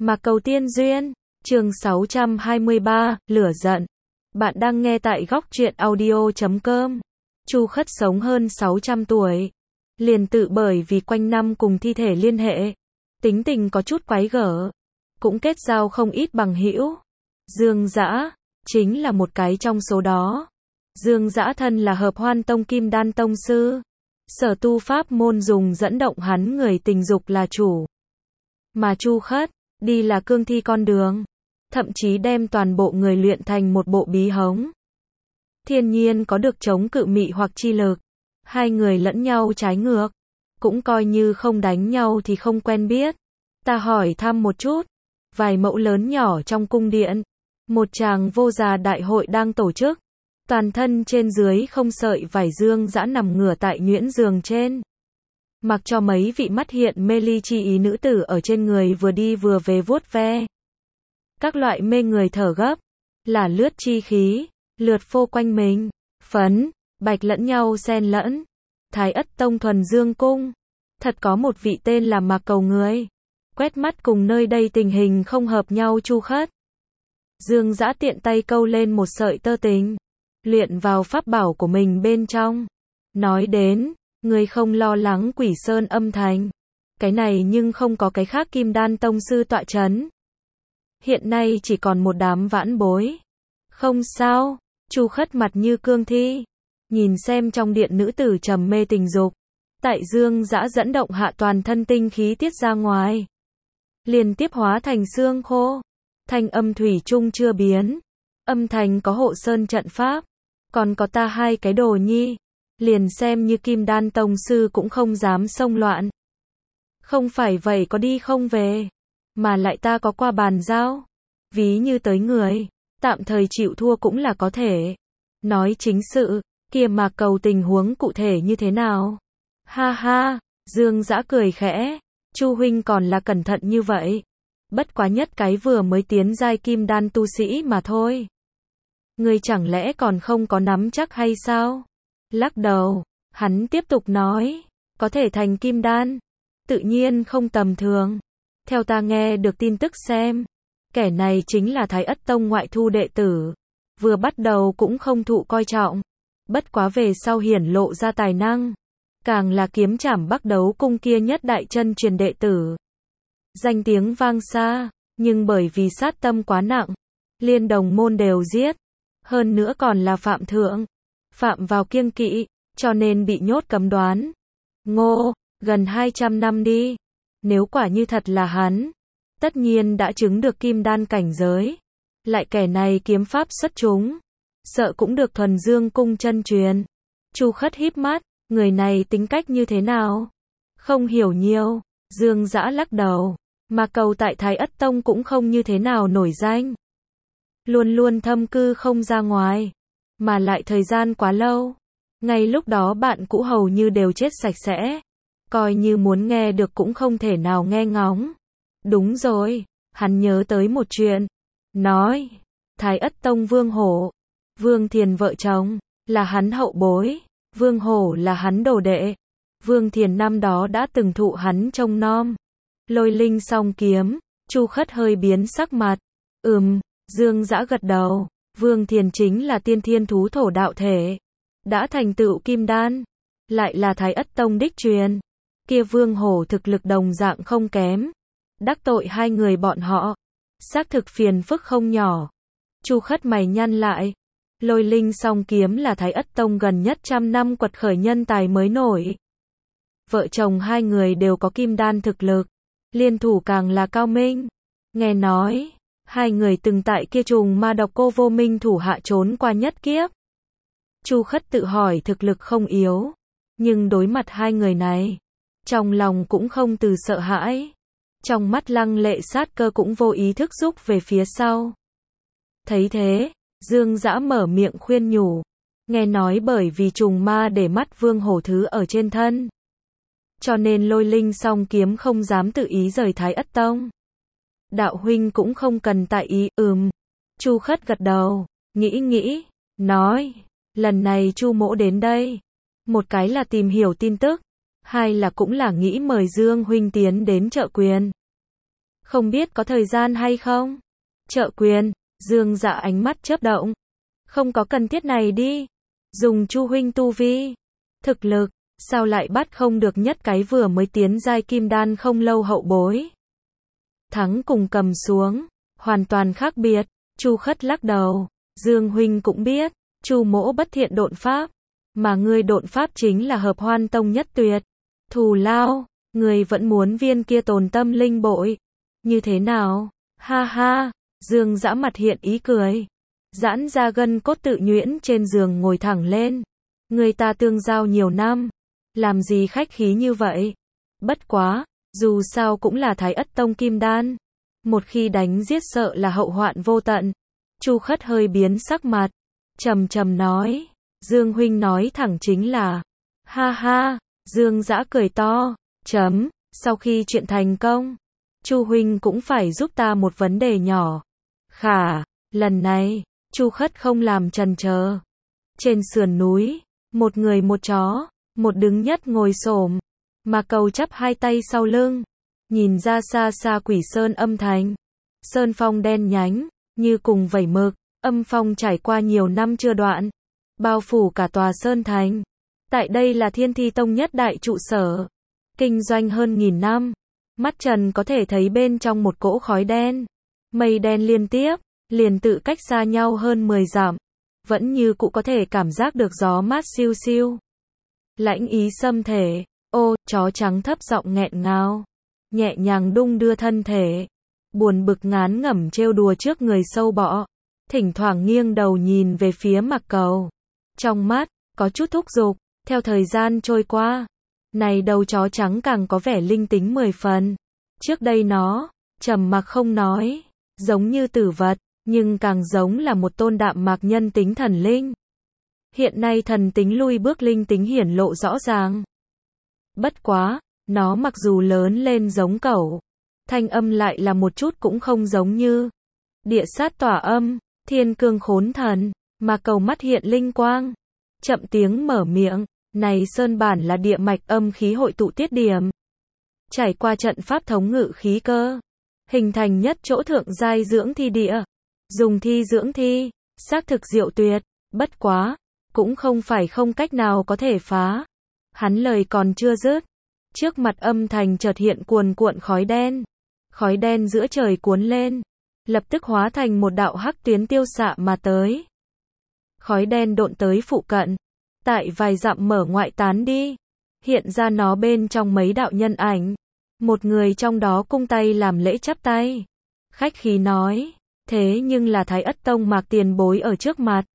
Mạc Cầu Tiên Duyên, chương 623, Lửa giận. Bạn đang nghe tại góc truyện audio.com. Chu Khất sống hơn 600 tuổi. Liền tự bởi vì quanh năm cùng thi thể liên hệ. Tính tình có chút quái gở. Cũng kết giao không ít bằng hữu. Dương Dã, chính là một cái trong số đó. Dương Dã thân là Hợp Hoan Tông Kim Đan Tông Sư. Sở tu pháp môn dùng dẫn động hắn người tình dục là chủ. Mà Chu Khất, đi là cương thi con đường. Thậm chí đem toàn bộ người luyện thành một bộ bí hống. Thiên nhiên có được chống cự mị hoặc chi lực. Hai người lẫn nhau trái ngược. Cũng coi như không đánh nhau thì không quen biết. Ta hỏi thăm một chút. Vài mẫu lớn nhỏ trong cung điện. Một tràng vô già đại hội đang tổ chức. Toàn thân trên dưới không sợi vải Dương Dã nằm ngửa tại nhuyễn giường trên. Mặc cho mấy vị mắt hiện mê ly chi ý nữ tử ở trên người vừa đi vừa về vuốt ve. Các loại mê người thở gấp, là lướt chi khí, lượt phô quanh mình, phấn, bạch lẫn nhau xen lẫn. Thái Ất Tông thuần dương cung. Thật có một vị tên là Mạc Cầu người. Quét mắt cùng nơi đây tình hình không hợp nhau Chu Khất. Dương Dã tiện tay câu lên một sợi tơ tình. Luyện vào pháp bảo của mình bên trong. Nói đến, người không lo lắng Quỷ Sơn âm thành. Cái này nhưng không có cái khác Kim Đan Tông Sư tọa chấn. Hiện nay chỉ còn một đám vãn bối. Không sao, Chu Khất mặt như cương thi. Nhìn xem trong điện nữ tử trầm mê tình dục. Tại Dương Dã dẫn động hạ toàn thân tinh khí tiết ra ngoài. Liên tiếp hóa thành xương khô. Thanh âm thủy chung chưa biến. Âm thành có hộ sơn trận pháp. Còn có ta hai cái đồ nhi. Liền xem như Kim Đan Tông Sư cũng không dám xông loạn. Không phải vậy có đi không về. Mà lại ta có qua bàn giao. Ví như tới người. Tạm thời chịu thua cũng là có thể. Nói chính sự. Kia mà cầu tình huống cụ thể như thế nào. Ha ha. Dương Dã cười khẽ. Chu huynh còn là cẩn thận như vậy. Bất quá nhất cái vừa mới tiến giai Kim Đan tu sĩ mà thôi. Ngươi chẳng lẽ còn không có nắm chắc hay sao? Lắc đầu, hắn tiếp tục nói, có thể thành Kim Đan, tự nhiên không tầm thường. Theo ta nghe được tin tức xem, kẻ này chính là Thái Ất Tông ngoại thu đệ tử. Vừa bắt đầu cũng không thụ coi trọng, bất quá về sau hiển lộ ra tài năng. Càng là kiếm trảm Bắc Đấu cung kia nhất đại chân truyền đệ tử. Danh tiếng vang xa, nhưng bởi vì sát tâm quá nặng, liên đồng môn đều giết. Hơn nữa còn là phạm thượng. Phạm vào kiêng kỵ, cho nên bị nhốt cấm đoán. Ngô, gần 200 năm đi. Nếu quả như thật là hắn, tất nhiên đã chứng được Kim Đan cảnh giới. Lại kẻ này kiếm pháp xuất chúng, sợ cũng được thuần dương cung chân truyền. Chu Khất híp mắt, người này tính cách như thế nào? Không hiểu nhiều. Dương Dã lắc đầu. Mà cầu tại Thái Ất Tông cũng không như thế nào nổi danh. Luôn luôn thâm cư không ra ngoài. Mà lại thời gian quá lâu. Ngay lúc đó bạn cũ hầu như đều chết sạch sẽ. Coi như muốn nghe được cũng không thể nào nghe ngóng. Đúng rồi, hắn nhớ tới một chuyện. Nói, Thái Ất Tông Vương Hổ, Vương Thiền vợ chồng, là hắn hậu bối. Vương Hổ là hắn đồ đệ. Vương Thiền năm đó đã từng thụ hắn trông nom. Lôi linh song kiếm. Chu Khất hơi biến sắc mặt. Dương Dã gật đầu. Vương Thiền chính là tiên thiên thú thổ đạo thể. Đã thành tựu Kim Đan. Lại là Thái Ất Tông đích truyền. Kia Vương Hổ thực lực đồng dạng không kém. Đắc tội hai người bọn họ. Xác thực phiền phức không nhỏ. Chu Khất mày nhăn lại. Lôi linh song kiếm là Thái Ất Tông gần nhất 100 năm quật khởi nhân tài mới nổi. Vợ chồng hai người đều có Kim Đan thực lực. Liên thủ càng là cao minh. Nghe nói, hai người từng tại kia trùng ma độc cô vô minh thủ hạ trốn qua nhất kiếp. Chu Khất tự hỏi thực lực không yếu. Nhưng đối mặt hai người này, trong lòng cũng không từ sợ hãi. Trong mắt lăng lệ sát cơ cũng vô ý thức rút về phía sau. Thấy thế, Dương Dã mở miệng khuyên nhủ. Nghe nói bởi vì trùng ma để mắt Vương Hổ thứ ở trên thân. Cho nên lôi linh song kiếm không dám tự ý rời Thái Ất Tông. Đạo huynh cũng không cần tại ý. Chu Khất gật đầu, nghĩ, nói, lần này Chu mỗ đến đây, một cái là tìm hiểu tin tức, hai là cũng là nghĩ mời Dương huynh tiến đến trợ quyền. Không biết có thời gian hay không? Trợ quyền, Dương Dạ ánh mắt chớp động. Không có cần thiết này đi. Dùng Chu huynh tu vi, thực lực, sao lại bắt không được nhất cái vừa mới tiến giai kim đan không lâu hậu bối. Thắng cùng cầm xuống, hoàn toàn khác biệt. Chu Khất lắc đầu, Dương huynh cũng biết, Chu mỗ bất thiện độn pháp, mà ngươi độn pháp chính là hợp Hoan Tông nhất tuyệt. Thù lao, ngươi vẫn muốn viên kia tồn tâm linh bội. Như thế nào? Ha ha, Dương Dã mặt hiện ý cười. Giãn ra gân cốt tự nhuyễn trên giường ngồi thẳng lên. Người ta tương giao nhiều năm, làm gì khách khí như vậy? Bất quá, dù sao cũng là Thái Ất Tông kim đan. Một khi đánh giết sợ là hậu hoạn vô tận. Chu Khất hơi biến sắc mặt, trầm trầm nói, Dương huynh nói thẳng chính là, ha ha, Dương Dã cười to, sau khi chuyện thành công, Chu huynh cũng phải giúp ta một vấn đề nhỏ. Khả, lần này, Chu Khất không làm chần chờ. Trên sườn núi, một người một chó, một đứng nhất ngồi xổm, mà Cầu chắp hai tay sau lưng, nhìn ra xa xa Quỷ Sơn âm thành. Sơn phong đen nhánh, như cùng vẩy mực, âm phong trải qua nhiều năm chưa đoạn, bao phủ cả tòa sơn thành. Tại đây là Thiên Thi Tông nhất đại trụ sở, kinh doanh hơn 1000 năm. Mắt trần có thể thấy bên trong một cỗ khói đen, mây đen liên tiếp, liền tự cách xa nhau hơn 10 dặm, vẫn như cũ có thể cảm giác được gió mát siêu siêu. Lãnh ý xâm thể, ô, chó trắng thấp giọng nghẹn ngào, nhẹ nhàng đung đưa thân thể, buồn bực ngán ngẩm trêu đùa trước người sâu bọ, thỉnh thoảng nghiêng đầu nhìn về phía Mạc Cầu. Trong mắt, có chút thúc giục, theo thời gian trôi qua, này đầu chó trắng càng có vẻ linh tính 10 phần. Trước đây nó, trầm mặc không nói, giống như tử vật, nhưng càng giống là một tôn đạm mạc nhân tính thần linh. Hiện nay thần tính lui bước linh tính hiển lộ rõ ràng. Bất quá, nó mặc dù lớn lên giống cẩu, thanh âm lại là một chút cũng không giống như địa sát tỏa âm, thiên cương khốn thần, mà Cầu mắt hiện linh quang. Chậm tiếng mở miệng, này sơn bản là địa mạch âm khí hội tụ tiết điểm. Trải qua trận pháp thống ngự khí cơ, hình thành nhất chỗ thượng giai dưỡng thi địa. Dùng thi dưỡng thi, xác thực diệu tuyệt, bất quá, cũng không phải không cách nào có thể phá. Hắn lời còn chưa dứt, trước mặt âm thành chợt hiện cuồn cuộn khói đen giữa trời cuốn lên, lập tức hóa thành một đạo hắc tuyến tiêu xạ mà tới. Khói đen độn tới phụ cận, tại vài dặm mở ngoại tán đi, hiện ra nó bên trong mấy đạo nhân ảnh, một người trong đó cung tay làm lễ chắp tay, khách khí nói, thế nhưng là Thái Ất Tông Mạc tiền bối ở trước mặt.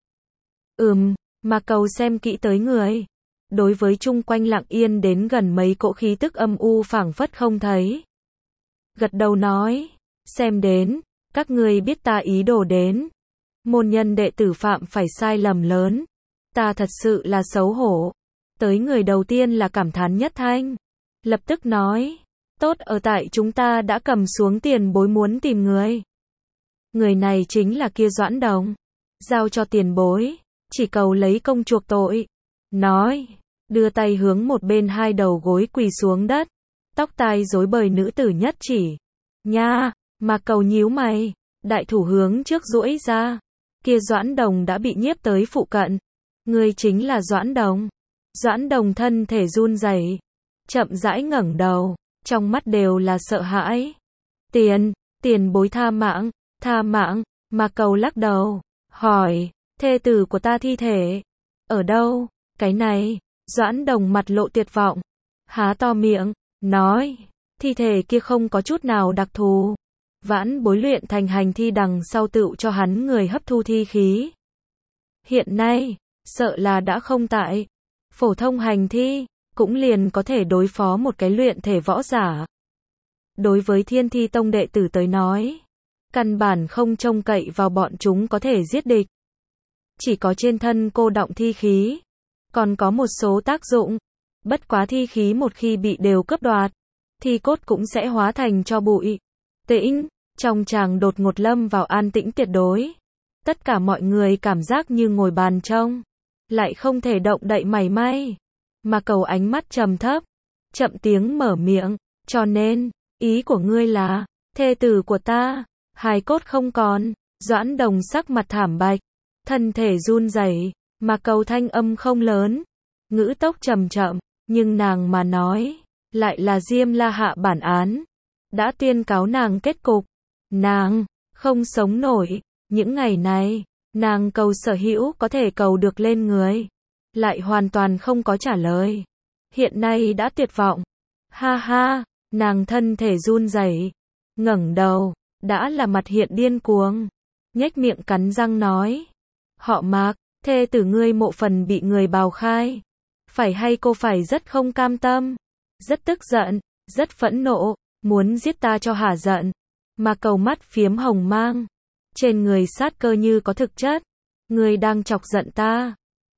Mạc Cầu xem kỹ tới người, đối với chung quanh lặng yên đến gần mấy cỗ khí tức âm u phảng phất không thấy. Gật đầu nói, xem đến, các ngươi biết ta ý đồ đến. Môn nhân đệ tử phạm phải sai lầm lớn, ta thật sự là xấu hổ. Tới người đầu tiên là cảm thán nhất thanh, lập tức nói, tốt ở tại chúng ta đã cầm xuống tiền bối muốn tìm người. Người này chính là kia Doãn Đồng, giao cho tiền bối, chỉ cầu lấy công chuộc tội. Nói, đưa tay hướng một bên hai đầu gối quỳ xuống đất, tóc tai rối bời nữ tử nhất chỉ. Nha, mà Cầu nhíu mày, đại thủ hướng trước duỗi ra, kia Doãn Đồng đã bị nhiếp tới phụ cận. Người chính là Doãn Đồng. Doãn Đồng thân thể run rẩy, chậm rãi ngẩng đầu, trong mắt đều là sợ hãi. Tiền bối tha mạng, mà Cầu lắc đầu, hỏi, thê tử của ta thi thể, ở đâu? Cái này, Doãn Đồng mặt lộ tuyệt vọng, há to miệng, nói, thi thể kia không có chút nào đặc thù. Vãn bối luyện thành hành thi đằng sau tựu cho hắn người hấp thu thi khí. Hiện nay, sợ là đã không tại. Phổ thông hành thi, cũng liền có thể đối phó một cái luyện thể võ giả. Đối với Thiên Thi Tông đệ tử tới nói, căn bản không trông cậy vào bọn chúng có thể giết địch. Chỉ có trên thân cô đọng thi khí, còn có một số tác dụng. Bất quá thi khí một khi bị đều cướp đoạt, thi cốt cũng sẽ hóa thành tro bụi. Trong tràng đột ngột lâm vào an tĩnh tuyệt đối. Tất cả mọi người cảm giác như ngồi bàn trông, lại không thể động đậy mảy may. Mà Cầu ánh mắt trầm thấp, chậm tiếng mở miệng, cho nên, ý của ngươi là, thê tử của ta, hài cốt không còn. Doãn Đồng sắc mặt thảm bạch, thân thể run rẩy, mà cầu thanh âm không lớn, ngữ tốc chậm chậm, nhưng nàng mà nói, lại là Diêm La hạ bản án, đã tuyên cáo nàng kết cục. Nàng không sống nổi, những ngày này, nàng cầu sở hữu có thể cầu được lên người, lại hoàn toàn không có trả lời. Hiện nay đã tuyệt vọng. Ha ha, nàng thân thể run rẩy, ngẩng đầu, đã là mặt hiện điên cuồng, nhếch miệng cắn răng nói: "Họ Mạc, thê tử ngươi mộ phần bị người bào khai, phải hay cô phải rất không cam tâm, rất tức giận, rất phẫn nộ, muốn giết ta cho hả giận." Mà cầu mắt phiếm hồng mang, trên người sát cơ như có thực chất. "Ngươi đang chọc giận ta."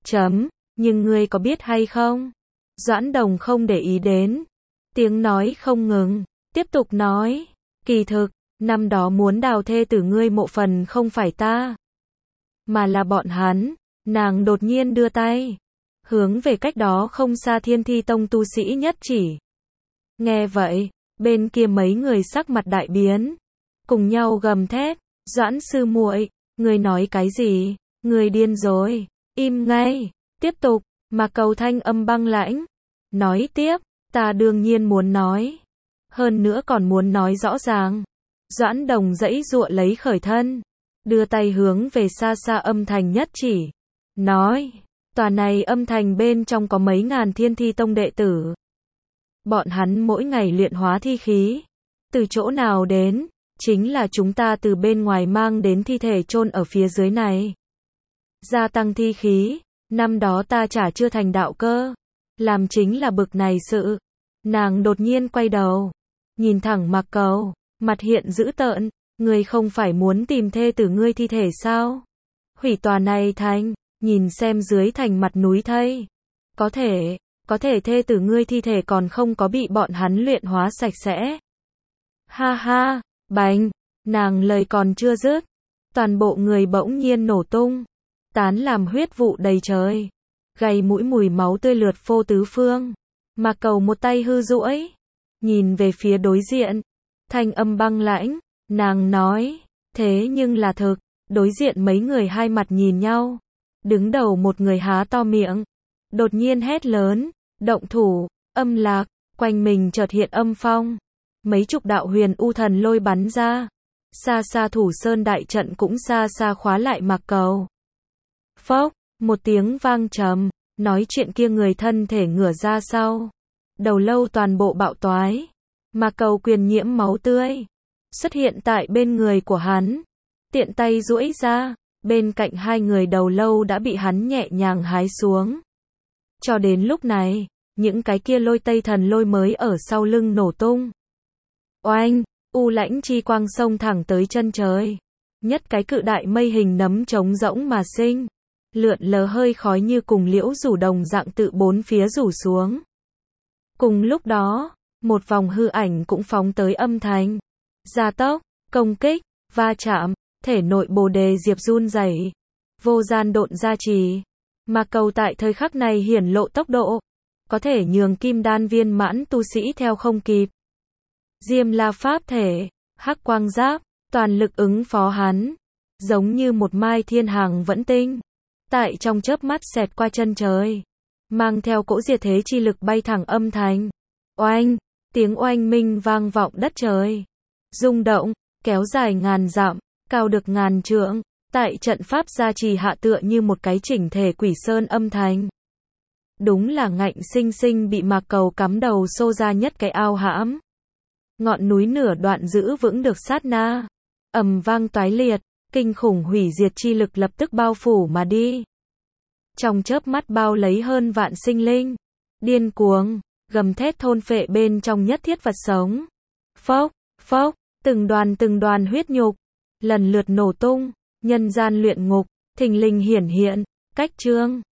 Nhưng ngươi có biết hay không? Doãn Đồng không để ý đến, tiếng nói không ngừng, tiếp tục nói: "Kỳ thực, năm đó muốn đào thê tử ngươi mộ phần không phải ta, mà là bọn hắn." Nàng đột nhiên đưa tay, hướng về cách đó không xa Thiên Thi Tông tu sĩ nhất chỉ. Nghe vậy, bên kia mấy người sắc mặt đại biến, cùng nhau gầm thét: "Doãn sư muội, ngươi nói cái gì? Ngươi điên rồi, im ngay." Tiếp tục, mà cầu thanh âm băng lãnh, nói tiếp: "Ta đương nhiên muốn nói, hơn nữa còn muốn nói rõ ràng." Doãn Đồng giãy giụa lấy khởi thân, đưa tay hướng về xa xa âm thành nhất chỉ, nói: "Tòa này âm thành bên trong có mấy ngàn Thiên Thi Tông đệ tử. Bọn hắn mỗi ngày luyện hóa thi khí. Từ chỗ nào đến? Chính là chúng ta từ bên ngoài mang đến thi thể chôn ở phía dưới này. Gia tăng thi khí, năm đó ta chả chưa thành đạo cơ, làm chính là bực này sự." Nàng đột nhiên quay đầu, nhìn thẳng Mạc Cầu, mặt hiện dữ tợn: "Ngươi không phải muốn tìm thê tử ngươi thi thể sao? Hủy tòa này thành, nhìn xem dưới thành mặt núi thây. Có thể thê tử ngươi thi thể còn không có bị bọn hắn luyện hóa sạch sẽ." Ha ha, bành, nàng lời còn chưa dứt, toàn bộ người bỗng nhiên nổ tung, tán làm huyết vụ đầy trời, gầy mũi mùi máu tươi lượt phô tứ phương. Mạc Cầu một tay hư duỗi, nhìn về phía đối diện, thanh âm băng lãnh, nàng nói: "Thế nhưng là thực." Đối diện mấy người hai mặt nhìn nhau, đứng đầu một người há to miệng, đột nhiên hét lớn: "Động thủ!" Âm lạc, quanh mình chợt hiện âm phong, mấy chục đạo huyền u thần lôi bắn ra, xa xa Thủ Sơn đại trận cũng xa xa khóa lại Mạc Cầu. Phốc, một tiếng vang trầm, nói chuyện kia người thân thể ngửa ra sau, đầu lâu toàn bộ bạo toái, Mạc Cầu quyền nhiễm máu tươi, xuất hiện tại bên người của hắn, tiện tay duỗi ra, bên cạnh hai người đầu lâu đã bị hắn nhẹ nhàng hái xuống. Cho đến lúc này, những cái kia lôi tây thần lôi mới ở sau lưng nổ tung. Oanh, u lãnh chi quang xông thẳng tới chân trời. Nhất cái cự đại mây hình nấm trống rỗng mà sinh, lượn lờ hơi khói như cùng liễu rủ đồng dạng tự bốn phía rủ xuống. Cùng lúc đó, một vòng hư ảnh cũng phóng tới âm thành. Gia tốc, công kích, va chạm, thể nội Bồ Đề Diệp run rẩy, vô gian độn gia trì. Mạc Cầu tại thời khắc này hiển lộ tốc độ, có thể nhường kim đan viên mãn tu sĩ theo không kịp. Diêm La pháp thể, hắc quang giáp, toàn lực ứng phó hắn, giống như một mai thiên hàng vẫn tinh, tại trong chớp mắt xẹt qua chân trời, mang theo cỗ diệt thế chi lực bay thẳng âm thành. Oanh, tiếng oanh minh vang vọng đất trời, rung động, kéo dài ngàn dặm, cao được ngàn trượng, tại trận pháp gia trì hạ tựa như một cái chỉnh thể quỷ sơn âm thành. Đúng là ngạnh sinh sinh bị Mạc Cầu cắm đầu xô ra nhất cái ao hãm. Ngọn núi nửa đoạn giữ vững được sát na, ầm vang toái liệt, kinh khủng hủy diệt chi lực lập tức bao phủ mà đi. Trong chớp mắt bao lấy hơn vạn sinh linh, điên cuồng, gầm thét thôn phệ bên trong nhất thiết vật sống. Phốc, phốc, từng đoàn huyết nhục, lần lượt nổ tung, nhân gian luyện ngục, thình lình hiển hiện, cách chương.